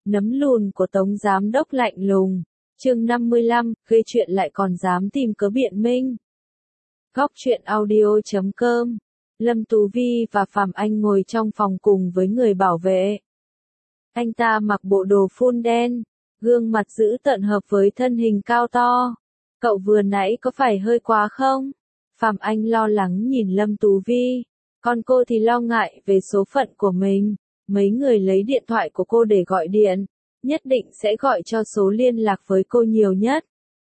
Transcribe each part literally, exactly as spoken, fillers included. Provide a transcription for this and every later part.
Nấm lùn của Tống Giám Đốc lạnh lùng. Chương năm mươi lăm, gây chuyện lại còn dám tìm cớ biện minh. Góc truyện audio chấm com. Lâm Tú Vi và Phạm Anh ngồi trong phòng cùng với người bảo vệ. Anh ta mặc bộ đồ phun đen, gương mặt dữ tợn hợp với thân hình cao to. Cậu vừa nãy có phải hơi quá không? Phạm Anh lo lắng nhìn Lâm Tú Vi. Còn cô thì lo ngại về số phận của mình. Mấy người lấy điện thoại của cô để gọi điện, nhất định sẽ gọi cho số liên lạc với cô nhiều nhất.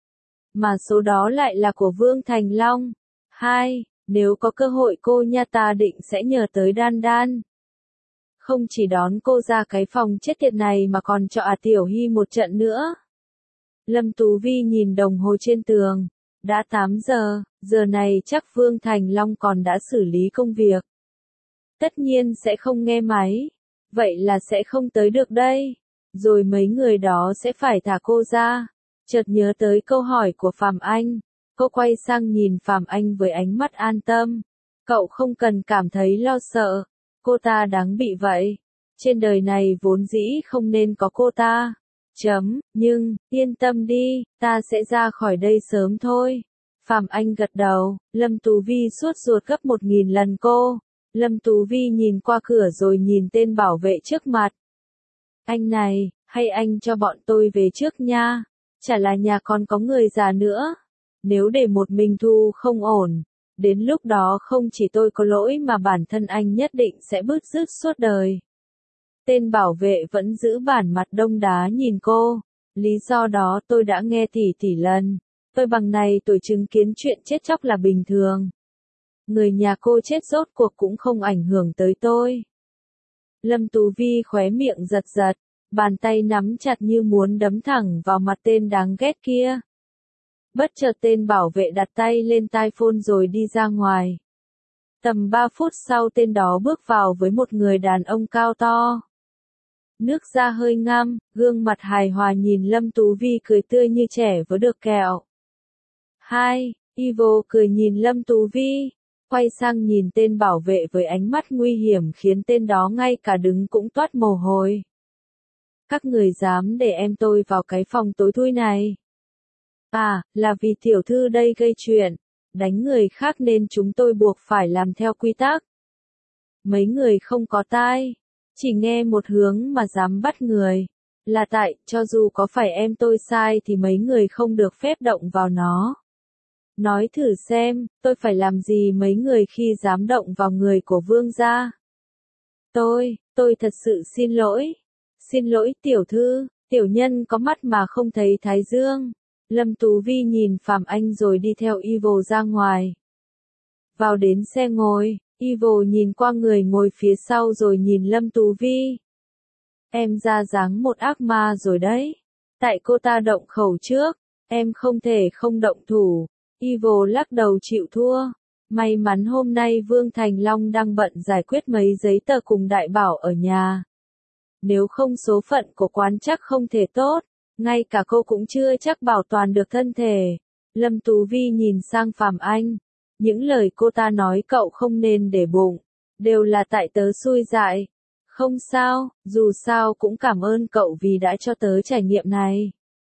Mà số đó lại là của Vương Thành Long. Hai, nếu có cơ hội cô nha ta định sẽ nhờ tới Đan Đan. Không chỉ đón cô ra cái phòng chết tiệt này mà còn cho à Tiểu Hy một trận nữa. Lâm Tú Vi nhìn đồng hồ trên tường. Đã tám giờ, giờ này chắc Vương Thành Long còn đã xử lý công việc. Tất nhiên sẽ không nghe máy. Vậy là sẽ không tới được đây. Rồi mấy người đó sẽ phải thả cô ra. Chợt nhớ tới câu hỏi của Phạm Anh. Cô quay sang nhìn Phạm Anh với ánh mắt an tâm. Cậu không cần cảm thấy lo sợ. Cô ta đáng bị vậy. Trên đời này vốn dĩ không nên có cô ta. Chấm, nhưng, yên tâm đi, ta sẽ ra khỏi đây sớm thôi. Phạm Anh gật đầu, Lâm Tú Vi suốt ruột gấp một nghìn lần cô. Lâm Tú Vi nhìn qua cửa rồi nhìn tên bảo vệ trước mặt. Anh này, hay anh cho bọn tôi về trước nha. Chả là nhà còn có người già nữa. Nếu để một mình Thu không ổn. Đến lúc đó không chỉ tôi có lỗi mà bản thân anh nhất định sẽ bứt rứt suốt đời. Tên bảo vệ vẫn giữ bản mặt đông đá nhìn cô. Lý do đó tôi đã nghe tỷ tỷ lần. Tôi bằng này tuổi chứng kiến chuyện chết chóc là bình thường. Người nhà cô chết rốt cuộc cũng không ảnh hưởng tới tôi. Lâm Tú Vi khóe miệng giật giật, bàn tay nắm chặt như muốn đấm thẳng vào mặt tên đáng ghét kia. Bất chợt tên bảo vệ đặt tay lên tai phone rồi đi ra ngoài. Tầm ba phút sau tên đó bước vào với một người đàn ông cao to. Nước da hơi ngăm, gương mặt hài hòa nhìn Lâm Tú Vi cười tươi như trẻ vớ được kẹo. Hai, Ivo cười nhìn Lâm Tú Vi. Quay sang nhìn tên bảo vệ với ánh mắt nguy hiểm khiến tên đó ngay cả đứng cũng toát mồ hôi. Các người dám để em tôi vào cái phòng tối thui này. À, là vì tiểu thư đây gây chuyện, đánh người khác nên chúng tôi buộc phải làm theo quy tắc. Mấy người không có tai, chỉ nghe một hướng mà dám bắt người. Là tại, cho dù có phải em tôi sai thì mấy người không được phép động vào nó. Nói thử xem, tôi phải làm gì mấy người khi dám động vào người của vương gia? Tôi, tôi thật sự xin lỗi. Xin lỗi tiểu thư, tiểu nhân có mắt mà không thấy thái dương. Lâm Tú Vi nhìn Phạm Anh rồi đi theo Ivo ra ngoài. Vào đến xe ngồi, Ivo nhìn qua người ngồi phía sau rồi nhìn Lâm Tú Vi. Em ra dáng một ác ma rồi đấy. Tại cô ta động khẩu trước, em không thể không động thủ. Ivo lắc đầu chịu thua. May mắn hôm nay Vương Thành Long đang bận giải quyết mấy giấy tờ cùng đại bảo ở nhà. Nếu không số phận của quán chắc không thể tốt. Ngay cả cô cũng chưa chắc bảo toàn được thân thể. Lâm Tú Vi nhìn sang Phạm Anh. Những lời cô ta nói cậu không nên để bụng. Đều là tại tớ xui dại. Không sao, dù sao cũng cảm ơn cậu vì đã cho tớ trải nghiệm này.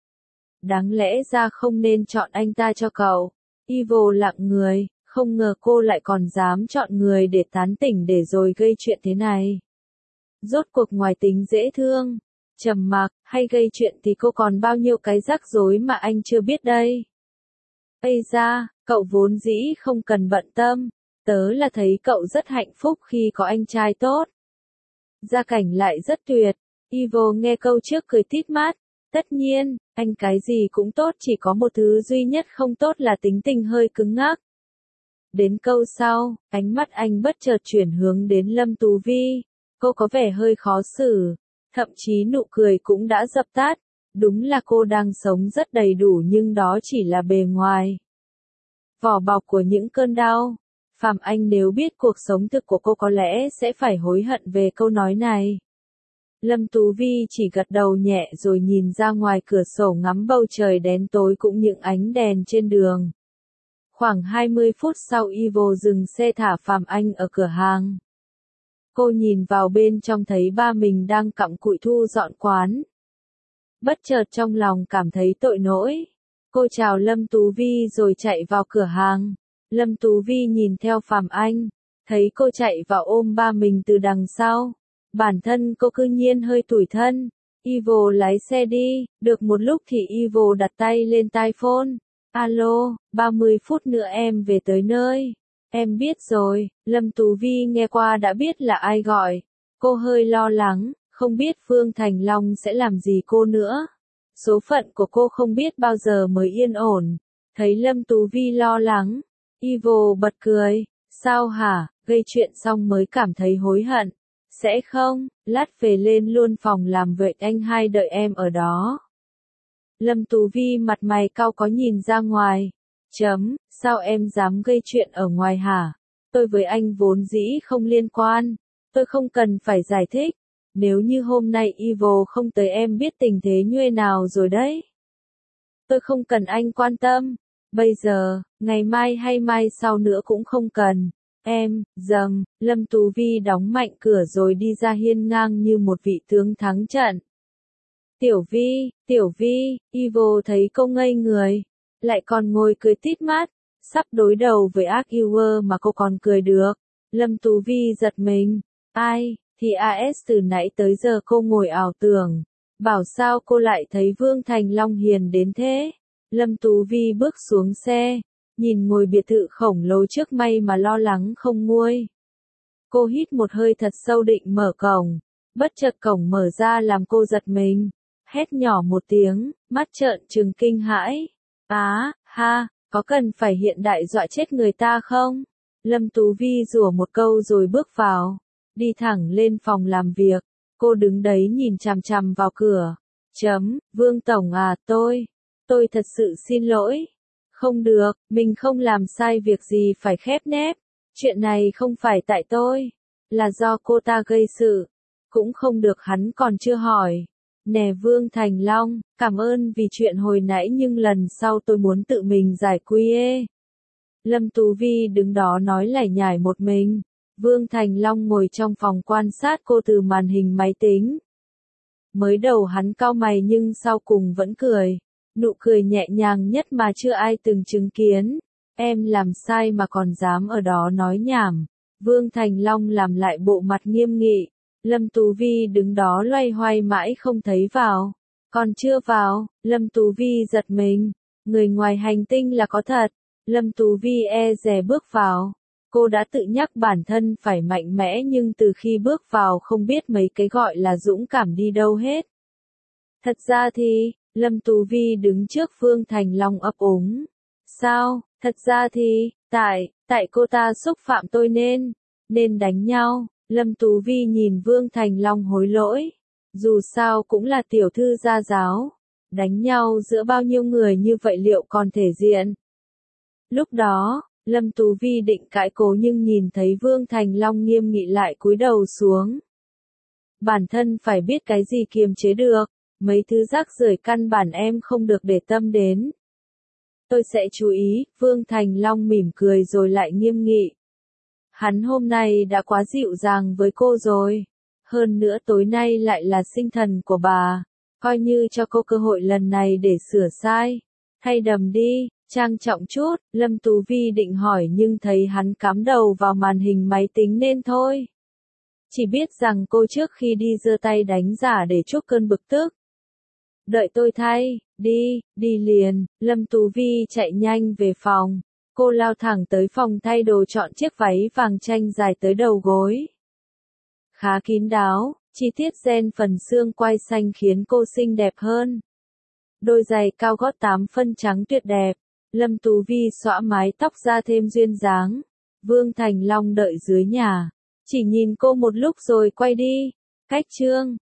Đáng lẽ ra không nên chọn anh ta cho cậu. Ivo lặng người, không ngờ cô lại còn dám chọn người để tán tỉnh để rồi gây chuyện thế này. Rốt cuộc ngoài tính dễ thương, trầm mặc, hay gây chuyện thì cô còn bao nhiêu cái rắc rối mà anh chưa biết đây. Ây da, cậu vốn dĩ không cần bận tâm, tớ là thấy cậu rất hạnh phúc khi có anh trai tốt. Gia cảnh lại rất tuyệt, Ivo nghe câu trước cười tít mắt. Tất nhiên, anh cái gì cũng tốt chỉ có một thứ duy nhất không tốt là tính tình hơi cứng ngắc. Đến câu sau, ánh mắt anh bất chợt chuyển hướng đến Lâm Tú Vi. Cô có vẻ hơi khó xử, thậm chí nụ cười cũng đã dập tắt. Đúng là cô đang sống rất đầy đủ nhưng đó chỉ là bề ngoài. Vỏ bọc của những cơn đau. Phạm Anh nếu biết cuộc sống thực của cô có lẽ sẽ phải hối hận về câu nói này. Lâm Tú Vi chỉ gật đầu nhẹ rồi nhìn ra ngoài cửa sổ ngắm bầu trời đen tối cũng những ánh đèn trên đường. Khoảng hai mươi phút sau Ivo dừng xe thả Phạm Anh ở cửa hàng. Cô nhìn vào bên trong thấy ba mình đang cặm cụi thu dọn quán. Bất chợt trong lòng cảm thấy tội lỗi. Cô chào Lâm Tú Vi rồi chạy vào cửa hàng. Lâm Tú Vi nhìn theo Phạm Anh, thấy cô chạy vào ôm ba mình từ đằng sau. Bản thân cô cư nhiên hơi tủi thân. Ivo lái xe đi, được một lúc thì Ivo đặt tay lên tai phone. Alo, ba mươi phút nữa em về tới nơi. Em biết rồi, Lâm Tú Vi nghe qua đã biết là ai gọi. Cô hơi lo lắng, không biết Vương Thành Long sẽ làm gì cô nữa. Số phận của cô không biết bao giờ mới yên ổn. Thấy Lâm Tú Vi lo lắng, Ivo bật cười. Sao hả, gây chuyện xong mới cảm thấy hối hận. Sẽ không, lát về lên luôn phòng làm vậy anh hai đợi em ở đó. Lâm Tú Vi mặt mày cau có nhìn ra ngoài. Chấm, sao em dám gây chuyện ở ngoài hả? Tôi với anh vốn dĩ không liên quan. Tôi không cần phải giải thích. Nếu như hôm nay Ivo không tới em biết tình thế như nào rồi đấy. Tôi không cần anh quan tâm. Bây giờ, ngày mai hay mai sau nữa cũng không cần. Em, dầm, Lâm Tú Vi đóng mạnh cửa rồi đi ra hiên ngang như một vị tướng thắng trận. Tiểu Vi, Tiểu Vi, Ivo thấy cô ngây người, lại còn ngồi cười tít mắt, sắp đối đầu với ác Ewer mà cô còn cười được. Lâm Tú Vi giật mình, ai, thì a ét từ nãy tới giờ cô ngồi ảo tưởng, bảo sao cô lại thấy Vương Thành Long hiền đến thế. Lâm Tú Vi bước xuống xe, nhìn ngôi biệt thự khổng lồ trước may mà lo lắng không nguôi. Cô hít một hơi thật sâu định mở cổng, bất chợt cổng mở ra làm cô giật mình, hét nhỏ một tiếng, mắt trợn trừng kinh hãi. Á, ha, có cần phải hiện đại dọa chết người ta không? Lâm Tú Vi rủa một câu rồi bước vào, đi thẳng lên phòng làm việc, cô đứng đấy nhìn chằm chằm vào cửa. Chấm, Vương Tổng à, tôi, tôi thật sự xin lỗi. Không được, mình không làm sai việc gì phải khép nép. Chuyện này không phải tại tôi, là do cô ta gây sự. Cũng không được, hắn còn chưa hỏi. Nè Vương Thành Long, cảm ơn vì chuyện hồi nãy nhưng lần sau tôi muốn tự mình giải quyết. Lâm Tú Vi đứng đó nói lải nhải một mình. Vương Thành Long ngồi trong phòng quan sát cô từ màn hình máy tính. Mới đầu hắn cau mày nhưng sau cùng vẫn cười. Nụ cười nhẹ nhàng nhất mà chưa ai từng chứng kiến. Em làm sai mà còn dám ở đó nói nhảm. Vương Thành Long làm lại bộ mặt nghiêm nghị. Lâm Tú Vi đứng đó loay hoay mãi không thấy vào. Còn chưa vào, Lâm Tú Vi giật mình. Người ngoài hành tinh là có thật. Lâm Tú Vi e dè bước vào. Cô đã tự nhắc bản thân phải mạnh mẽ nhưng từ khi bước vào không biết mấy cái gọi là dũng cảm đi đâu hết. Thật ra thì, Lâm Tú Vi đứng trước Vương Thành Long ấp úng. Sao, thật ra thì, tại, tại cô ta xúc phạm tôi nên, nên đánh nhau. Lâm Tú Vi nhìn Vương Thành Long hối lỗi. Dù sao cũng là tiểu thư gia giáo. Đánh nhau giữa bao nhiêu người như vậy liệu còn thể diện? Lúc đó, Lâm Tú Vi định cãi cố nhưng nhìn thấy Vương Thành Long nghiêm nghị lại cúi đầu xuống. Bản thân phải biết cái gì kiềm chế được. Mấy thứ rác rưởi căn bản em không được để tâm đến. Tôi sẽ chú ý, Vương Thành Long mỉm cười rồi lại nghiêm nghị. Hắn hôm nay đã quá dịu dàng với cô rồi. Hơn nữa tối nay lại là sinh thần của bà. Coi như cho cô cơ hội lần này để sửa sai. Thay đầm đi, trang trọng chút, Lâm Tú Vi định hỏi nhưng thấy hắn cắm đầu vào màn hình máy tính nên thôi. Chỉ biết rằng cô trước khi đi giơ tay đánh giả để trút cơn bực tức. Đợi tôi thay, đi, đi liền. Lâm Tú Vi chạy nhanh về phòng. Cô lao thẳng tới phòng thay đồ chọn chiếc váy vàng chanh dài tới đầu gối. Khá kín đáo, chi tiết gen phần xương quai xanh khiến cô xinh đẹp hơn. Đôi giày cao gót tám phân trắng tuyệt đẹp. Lâm Tú Vi xõa mái tóc ra thêm duyên dáng. Vương Thành Long đợi dưới nhà. Chỉ nhìn cô một lúc rồi quay đi. Cách chương.